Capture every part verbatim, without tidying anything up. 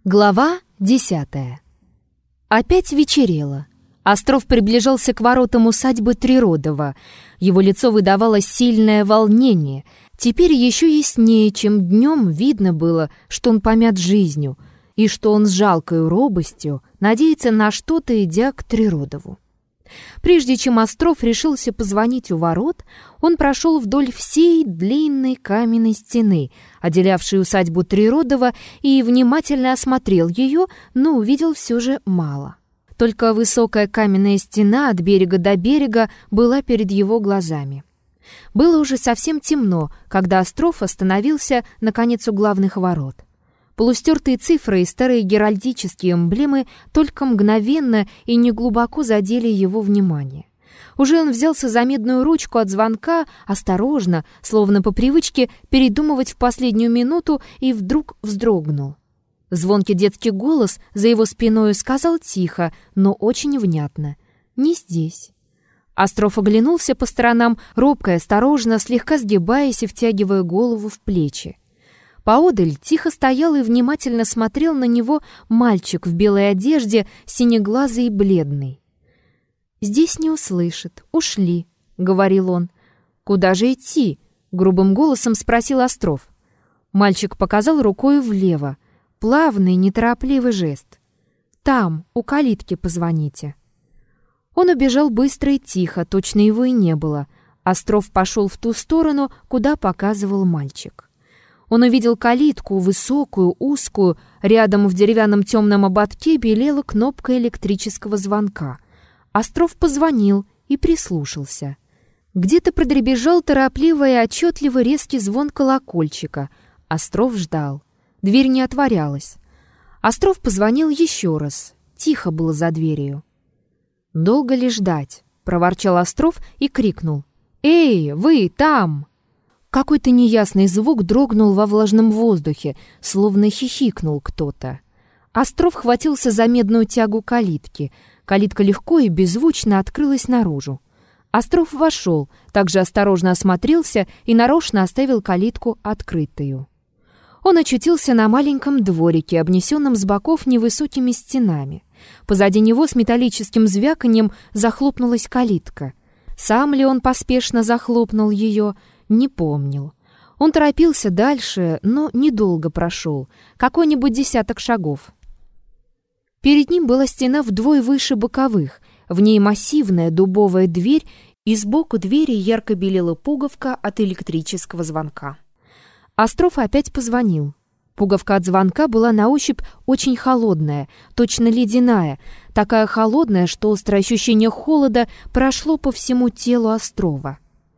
Глава десятая. Опять вечерело. Остров приближался к воротам усадьбы Триродова. Его лицо выдавало сильное волнение. Теперь еще яснее, чем днем, видно было, что он помят жизнью, и что он с жалкой робостью надеется на что-то, идя к Триродову. Прежде чем Остров решился позвонить у ворот, он прошел вдоль всей длинной каменной стены, отделявшей усадьбу Триродова, и внимательно осмотрел ее, но увидел все же мало. Только высокая каменная стена от берега до берега была перед его глазами. Было уже совсем темно, когда Остров остановился наконец у главных ворот. Полустертые цифры и старые геральдические эмблемы только мгновенно и неглубоко задели его внимание. Уже он взялся за медную ручку от звонка, осторожно, словно по привычке, передумывать в последнюю минуту, и вдруг вздрогнул. Звонкий детский голос за его спиной сказал тихо, но очень внятно: «Не здесь». Остров оглянулся по сторонам, робко и осторожно, слегка сгибаясь и втягивая голову в плечи. Поодаль тихо стоял и внимательно смотрел на него мальчик в белой одежде, синеглазый и бледный. «Здесь не услышат, ушли», — говорил он. «Куда же идти?» — грубым голосом спросил Остров. Мальчик показал рукой влево. Плавный, неторопливый жест. «Там, у калитки позвоните». Он убежал быстро и тихо, точно его и не было. Остров пошел в ту сторону, куда показывал мальчик. Он увидел калитку, высокую, узкую, рядом в деревянном темном ободке белела кнопка электрического звонка. Остров позвонил и прислушался. Где-то продребезжал торопливо и отчетливо резкий звон колокольчика. Остров ждал. Дверь не отворялась. Остров позвонил еще раз. Тихо было за дверью. «Долго ли ждать?» — проворчал Остров и крикнул: «Эй, вы там!» Какой-то неясный звук дрогнул во влажном воздухе, словно хихикнул кто-то. Остров хватился за медную тягу калитки. Калитка легко и беззвучно открылась наружу. Остров вошел, также осторожно осмотрелся и нарочно оставил калитку открытую. Он очутился на маленьком дворике, обнесенном с боков невысокими стенами. Позади него с металлическим звяканьем захлопнулась калитка. Сам ли он поспешно захлопнул ее, не помнил. Он торопился дальше, но недолго прошел, какой-нибудь десяток шагов. Перед ним была стена вдвое выше боковых, в ней массивная дубовая дверь, и сбоку двери ярко белела пуговка от электрического звонка. Остров опять позвонил. Пуговка от звонка была на ощупь очень холодная, точно ледяная, такая холодная, что острое ощущение холода прошло по всему телу Острова.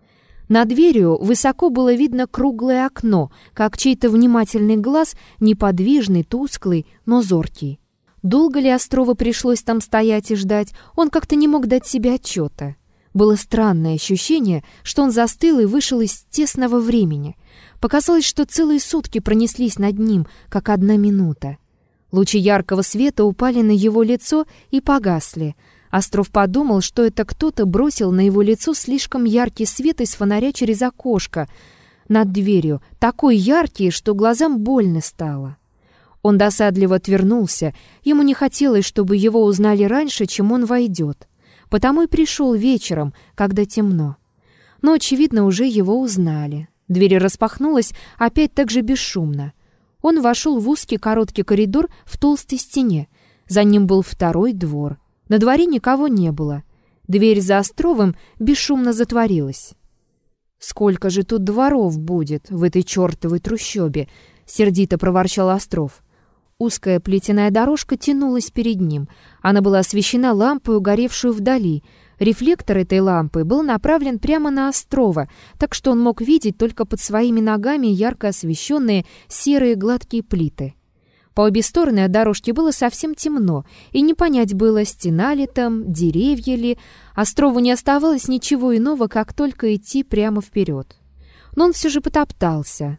Над дверью высоко было видно круглое окно, как чей-то внимательный глаз, неподвижный, тусклый, но зоркий. Долго ли Острову пришлось там стоять и ждать, он как-то не мог дать себе отчета. Было странное ощущение, что он застыл и вышел из тесного времени. Показалось, что целые сутки пронеслись над ним, как одна минута. Лучи яркого света упали на его лицо и погасли. Остров подумал, что это кто-то бросил на его лицо слишком яркий свет из фонаря через окошко над дверью, такой яркий, что глазам больно стало. Он досадливо отвернулся, ему не хотелось, чтобы его узнали раньше, чем он войдет. Потому и пришел вечером, когда темно. Но, очевидно, уже его узнали. Дверь распахнулась опять так же бесшумно. Он вошел в узкий короткий коридор в толстой стене. За ним был второй двор. На дворе никого не было. Дверь за Островом бесшумно затворилась. «Сколько же тут дворов будет в этой чертовой трущобе?» — сердито проворчал Остров. Узкая плетяная дорожка тянулась перед ним. Она была освещена лампой, угоревшую вдали. Рефлектор этой лампы был направлен прямо на Острова, так что он мог видеть только под своими ногами ярко освещенные серые гладкие плиты. По обе стороны от дорожки было совсем темно, и не понять было, стена ли там, деревья ли. Острову не оставалось ничего иного, как только идти прямо вперед. Но он все же потоптался.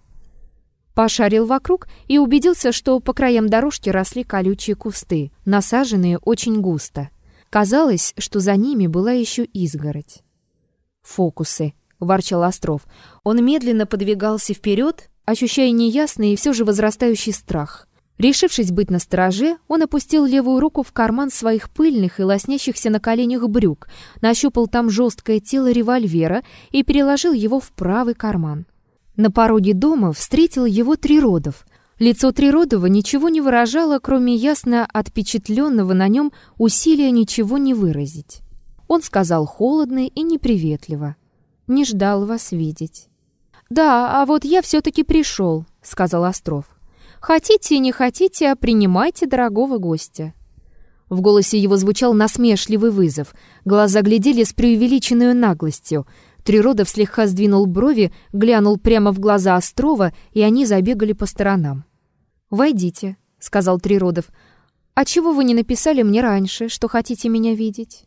Пошарил вокруг и убедился, что по краям дорожки росли колючие кусты, насаженные очень густо. Казалось, что за ними была еще изгородь. «Фокусы», — ворчал Остров. Он медленно подвигался вперед, ощущая неясный и все же возрастающий страх. Решившись быть настороже, он опустил левую руку в карман своих пыльных и лоснящихся на коленях брюк, нащупал там жесткое тело револьвера и переложил его в правый карман. На пороге дома встретил его Триродов. Лицо Триродова ничего не выражало, кроме ясно отпечатленного на нем усилия ничего не выразить. Он сказал холодно и неприветливо: «Не ждал вас видеть». «Да, а вот я все-таки пришел», — сказал Остров. «Хотите, не хотите, а принимайте дорогого гостя». В голосе его звучал насмешливый вызов. Глаза глядели с преувеличенной наглостью. Триродов слегка сдвинул брови, глянул прямо в глаза Острова, и они забегали по сторонам. «Войдите», — сказал Триродов. «А чего вы не написали мне раньше, что хотите меня видеть?»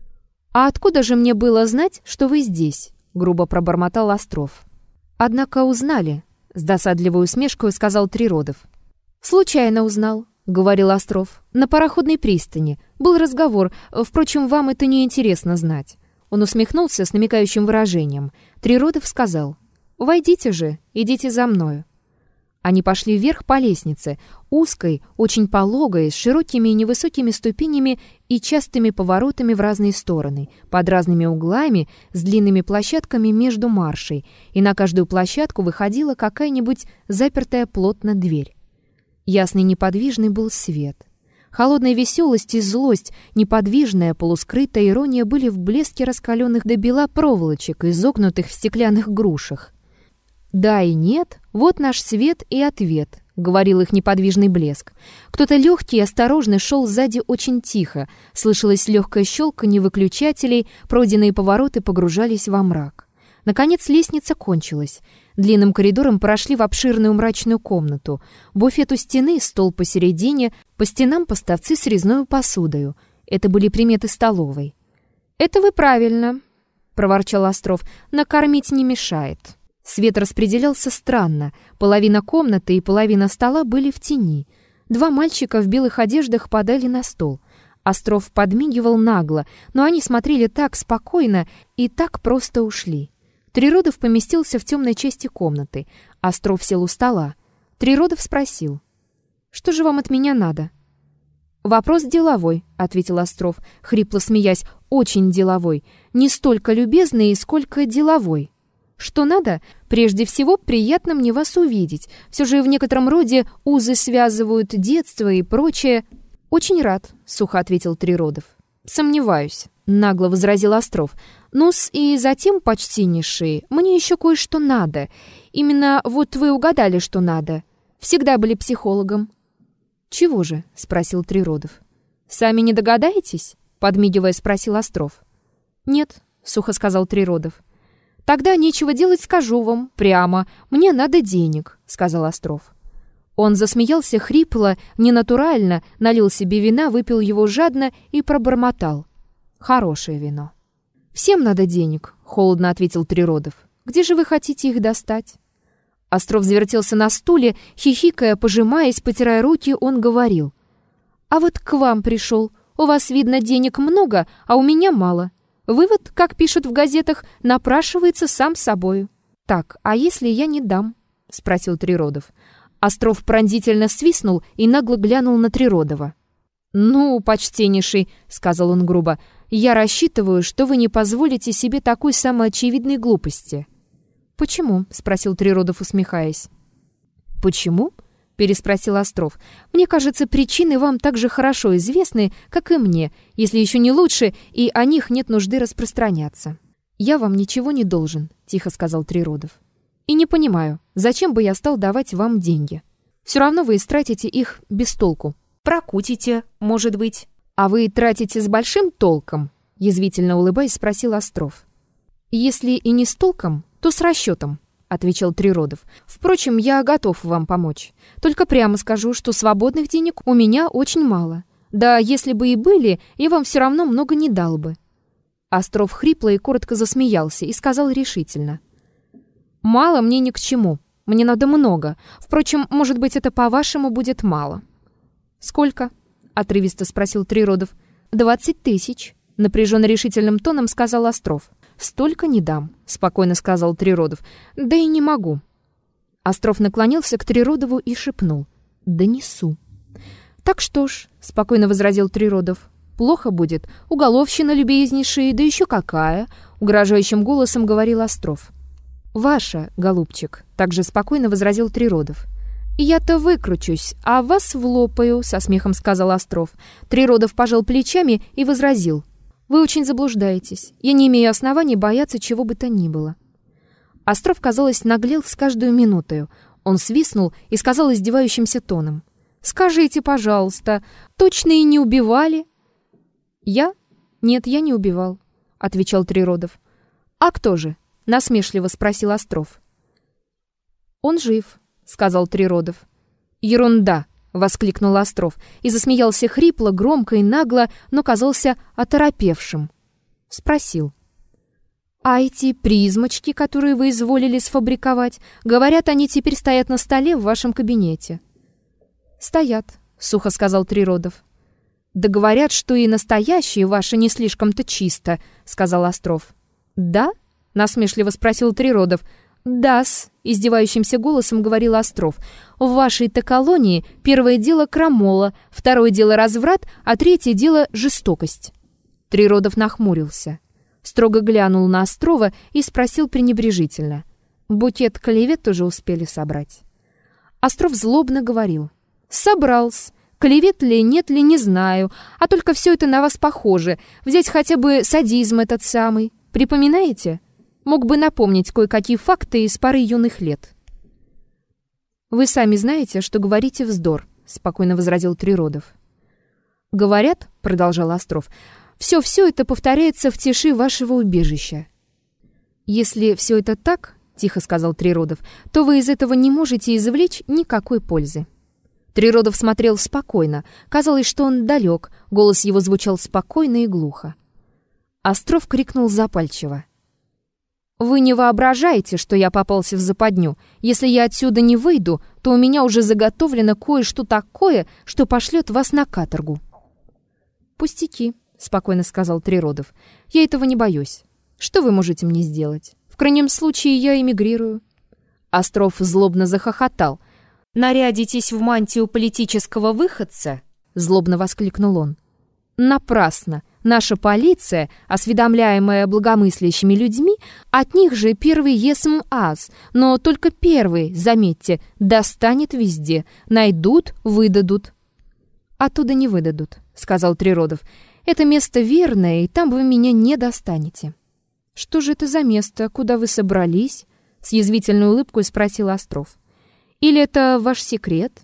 «А откуда же мне было знать, что вы здесь?» — грубо пробормотал Остров. «Однако узнали», — с досадливой усмешкой сказал Триродов. «Случайно узнал», — говорил Остров. «На пароходной пристани. Был разговор. Впрочем, вам это не интересно знать». Он усмехнулся с намекающим выражением. Триродов сказал: «Войдите же, идите за мною». Они пошли вверх по лестнице, узкой, очень пологой, с широкими и невысокими ступенями и частыми поворотами в разные стороны, под разными углами, с длинными площадками между маршей, и на каждую площадку выходила какая-нибудь запертая плотно дверь. Ясный неподвижный был свет. Холодная веселость и злость, неподвижная, полускрытая ирония были в блеске раскаленных до бела проволочек, изогнутых в стеклянных грушах. «Да и нет, вот наш свет и ответ», — говорил их неподвижный блеск. Кто-то легкий и осторожный шел сзади очень тихо, слышалось легкое щелканье выключателей, пройденные повороты погружались во мрак. Наконец лестница кончилась. Длинным коридором прошли в обширную мрачную комнату. Буфет у стены, стол посередине, по стенам поставцы с резной посудою. Это были приметы столовой. «Это вы правильно», — проворчал Остров, — «накормить не мешает». Свет распределялся странно. Половина комнаты и половина стола были в тени. Два мальчика в белых одеждах подали на стол. Остров подмигивал нагло, но они смотрели так спокойно и так просто ушли. Триродов поместился в темной части комнаты. Остров сел у стола. Триродов спросил: «Что же вам от меня надо?» «Вопрос деловой», — ответил Остров, хрипло смеясь, — «очень деловой. Не столько любезный, сколько деловой». «Что надо? Прежде всего, приятно мне вас увидеть. Все же в некотором роде узы связывают детство и прочее». «Очень рад», — сухо ответил Триродов. «Сомневаюсь», — нагло возразил Остров. «Ну-с, и затем, почтеннейшие, мне еще кое-что надо. Именно вот вы угадали, что надо. Всегда были психологом». «Чего же?» — спросил Триродов. «Сами не догадаетесь?» — подмигивая, спросил Остров. «Нет», — сухо сказал Триродов. «Тогда нечего делать, скажу вам прямо. Мне надо денег», — сказал Остров. Он засмеялся хрипло, ненатурально, налил себе вина, выпил его жадно и пробормотал: «Хорошее вино». «Всем надо денег», — холодно ответил Триродов. «Где же вы хотите их достать?» Остров завертелся на стуле, хихикая, пожимаясь, потирая руки, он говорил: «А вот к вам пришел. У вас, видно, денег много, а у меня мало. Вывод, как пишут в газетах, напрашивается сам собою». «Так, а если я не дам?» — спросил Триродов. Остров пронзительно свистнул и нагло глянул на Триродова. «Ну, почтеннейший», — сказал он грубо, — «я рассчитываю, что вы не позволите себе такой самоочевидной глупости». «Почему?» — спросил Триродов, усмехаясь. «Почему?» — переспросил Остров. «Мне кажется, причины вам так же хорошо известны, как и мне, если еще не лучше, и о них нет нужды распространяться». «Я вам ничего не должен», — тихо сказал Триродов. «И не понимаю, зачем бы я стал давать вам деньги? Все равно вы истратите их без толку. Прокутите, может быть». «А вы тратите с большим толком?» — язвительно улыбаясь, спросил Остров. «Если и не с толком, то с расчетом», — отвечал Триродов. «Впрочем, я готов вам помочь. Только прямо скажу, что свободных денег у меня очень мало. Да если бы и были, я вам все равно много не дал бы». Остров хрипло и коротко засмеялся и сказал решительно: «Мало мне ни к чему. Мне надо много. Впрочем, может быть, это, по-вашему, будет мало». «Сколько?» — отрывисто спросил Триродов. «Двадцать тысяч», — напряженно-решительным тоном сказал Остров. «Столько не дам», — спокойно сказал Триродов. «Да и не могу». Остров наклонился к Триродову и шепнул: «Донесу». «Так что ж», — спокойно возразил Триродов, — «плохо будет. Уголовщина любезнейшая, да еще какая», — угрожающим голосом говорил Остров. «Ваша, голубчик», — также спокойно возразил Триродов. «Я-то выкручусь, а вас влопаю», — со смехом сказал Остров. Триродов пожал плечами и возразил. «Вы очень заблуждаетесь. Я не имею оснований бояться чего бы то ни было». Остров, казалось, наглел с каждую минутою. Он свистнул и сказал издевающимся тоном. «Скажите, пожалуйста, точно и не убивали?» «Я? Нет, я не убивал», — отвечал Триродов. «А кто же?» — насмешливо спросил Остров. «Он жив», — сказал Триродов. «Ерунда!» — воскликнул Остров и засмеялся хрипло, громко и нагло, но казался оторопевшим. Спросил. «А эти призмочки, которые вы изволили сфабриковать, говорят, они теперь стоят на столе в вашем кабинете». «Стоят», — сухо сказал Триродов. «Да говорят, что и настоящие ваши не слишком-то чисто», — сказал Остров. «Да?» — насмешливо спросил Триродов. «Да-с», — издевающимся голосом говорил Остров. «В вашей-то колонии первое дело крамола, второе дело разврат, а третье дело жестокость». Триродов нахмурился, строго глянул на Острова и спросил пренебрежительно. «Букет клевет тоже успели собрать?» Остров злобно говорил. «Собрался. Клевет ли, нет ли, не знаю. А только все это на вас похоже. Взять хотя бы садизм этот самый. Припоминаете? Мог бы напомнить кое-какие факты из пары юных лет». «Вы сами знаете, что говорите вздор», — спокойно возразил Триродов. «Говорят, — продолжал Остров, — все-все это повторяется в тиши вашего убежища». «Если все это так, — тихо сказал Триродов, — то вы из этого не можете извлечь никакой пользы». Триродов смотрел спокойно. Казалось, что он далек, голос его звучал спокойно и глухо. Остров крикнул запальчиво. «Вы не воображаете, что я попался в западню. Если я отсюда не выйду, то у меня уже заготовлено кое-что такое, что пошлет вас на каторгу». «Пустяки», — спокойно сказал Триродов. «Я этого не боюсь. Что вы можете мне сделать? В крайнем случае я эмигрирую». Остров злобно захохотал. «Нарядитесь в мантию политического выходца?» — злобно воскликнул он. «Напрасно. Наша полиция, осведомляемая благомыслящими людьми, от них же первый есм аз, но только первый, заметьте, достанет везде. Найдут, выдадут». «Оттуда не выдадут», — сказал Триродов. «Это место верное, и там вы меня не достанете». «Что же это за место, куда вы собрались?» — с язвительной улыбкой спросил Остров. «Или это ваш секрет?»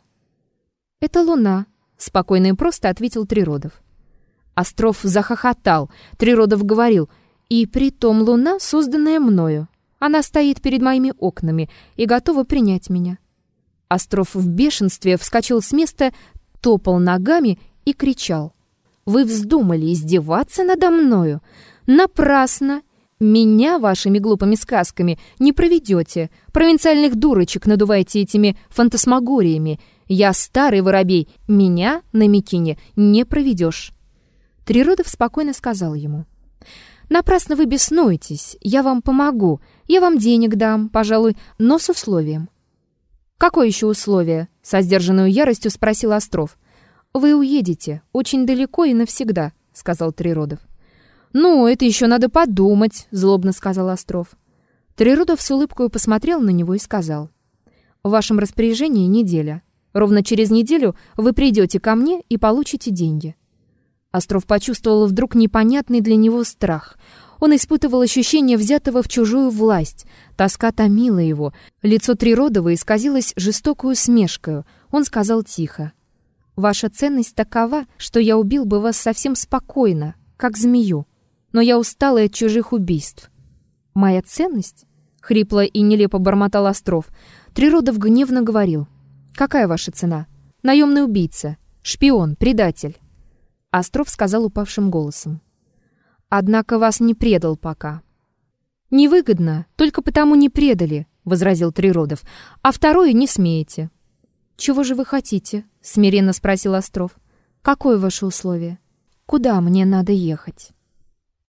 «Это луна», — спокойно и просто ответил Триродов. Остров захохотал. Триродов говорил: «И притом луна, созданная мною. Она стоит перед моими окнами и готова принять меня». Остров в бешенстве вскочил с места, топал ногами и кричал: «Вы вздумали издеваться надо мною? Напрасно! Меня вашими глупыми сказками не проведете. Провинциальных дурочек надуваете этими фантасмагориями. Я старый воробей, меня на Микине не проведешь». Триродов спокойно сказал ему: «Напрасно вы беснуетесь, я вам помогу, я вам денег дам, пожалуй, но с условием». «Какое еще условие?» — со сдержанной яростью спросил Остров. «Вы уедете, очень далеко и навсегда», — сказал Триродов. «Ну, это еще надо подумать», — злобно сказал Остров. Триродов с улыбкой посмотрел на него и сказал: «В вашем распоряжении неделя. Ровно через неделю вы придете ко мне и получите деньги». Остров почувствовал вдруг непонятный для него страх. Он испытывал ощущение взятого в чужую власть. Тоска томила его. Лицо Триродова исказилось жестокой усмешкою. Он сказал тихо: «Ваша ценность такова, что я убил бы вас совсем спокойно, как змею. Но я устала от чужих убийств». «Моя ценность?» — хрипло и нелепо бормотал Остров. Триродов гневно говорил: «Какая ваша цена? Наемный убийца, шпион, предатель». Остров сказал упавшим голосом: «Однако вас не предал пока». «Невыгодно, только потому не предали», — возразил Триродов. «А второе не смеете». «Чего же вы хотите?» — смиренно спросил Остров. «Какое ваше условие? Куда мне надо ехать?»